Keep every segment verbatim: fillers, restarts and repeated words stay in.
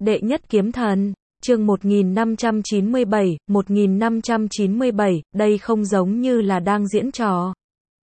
Đệ nhất kiếm thần, chương một nghìn năm trăm chín mươi bảy, một nghìn năm trăm chín mươi bảy, đây không giống như là đang diễn trò.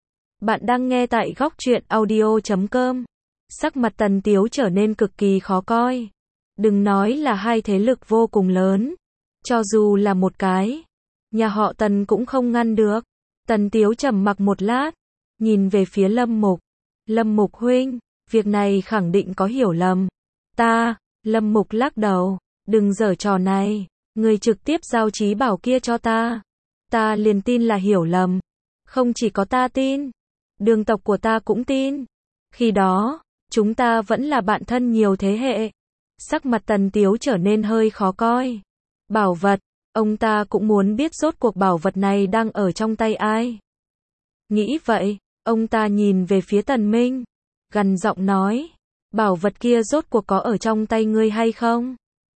Bạn đang nghe tại góc truyện audio chấm com. Sắc mặt Tần Tiếu trở nên cực kỳ khó coi. Đừng nói là hai thế lực vô cùng lớn. Cho dù là một cái, nhà họ Tần cũng không ngăn được. Tần Tiếu trầm mặc một lát, nhìn về phía Lâm Mục. Lâm Mục huynh, việc này khẳng định có hiểu lầm. Ta, Lâm Mục lắc đầu, đừng giở trò này, người trực tiếp giao trí bảo kia cho ta. Ta liền tin là hiểu lầm. Không chỉ có ta tin, đường tộc của ta cũng tin. Khi đó, chúng ta vẫn là bạn thân nhiều thế hệ. Sắc mặt Tần Tiếu trở nên hơi khó coi. Bảo vật, ông ta cũng muốn biết rốt cuộc bảo vật này đang ở trong tay ai. Nghĩ vậy, ông ta nhìn về phía Tần Minh, gằn giọng nói, bảo vật kia rốt cuộc có ở trong tay ngươi hay không?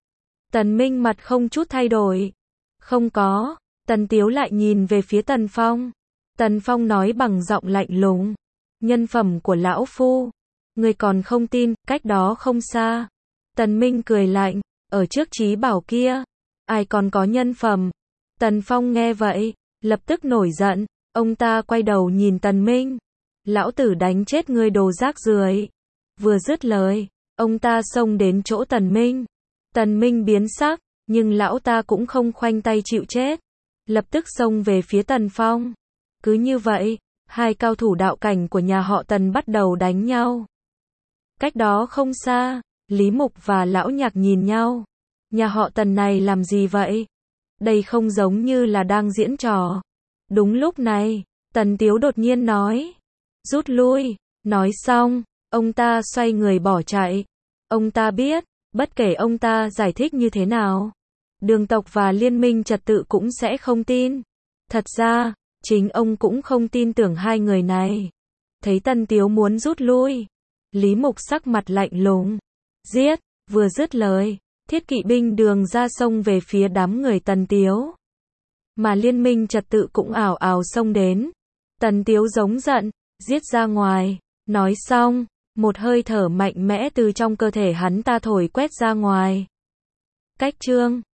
Tần Minh mặt không chút thay đổi. Không có. Tần Tiếu lại nhìn về phía Tần Phong. Tần Phong nói bằng giọng lạnh lùng, nhân phẩm của lão phu, ngươi còn không tin, cách đó không xa. Tần Minh cười lạnh, ở trước trí bảo kia, ai còn có nhân phẩm? Tần Phong nghe vậy, lập tức nổi giận, ông ta quay đầu nhìn Tần Minh. Lão tử đánh chết ngươi đồ rác rưởi. Vừa dứt lời, ông ta xông đến chỗ Tần Minh. Tần Minh biến sắc, nhưng lão ta cũng không khoanh tay chịu chết. Lập tức xông về phía Tần Phong. Cứ như vậy, hai cao thủ đạo cảnh của nhà họ Tần bắt đầu đánh nhau. Cách đó không xa, Lý Mục và Lão Nhạc nhìn nhau. Nhà họ Tần này làm gì vậy? Đây không giống như là đang diễn trò. Đúng lúc này, Tần Tiếu đột nhiên nói, rút lui. Nói xong, ông ta xoay người bỏ chạy. Ông ta biết, bất kể ông ta giải thích như thế nào, đường tộc và liên minh trật tự cũng sẽ không tin. Thật ra, chính ông cũng không tin tưởng hai người này. Thấy Tần Tiếu muốn rút lui, Lý Mục sắc mặt lạnh lùng. Giết, vừa dứt lời, thiết kỵ binh đường ra sông về phía đám người Tần Tiếu. Mà liên minh trật tự cũng ảo ảo xông đến. Tần Tiếu giống giận, giết ra ngoài. Nói xong, một hơi thở mạnh mẽ từ trong cơ thể hắn ta thổi quét ra ngoài. Cách chương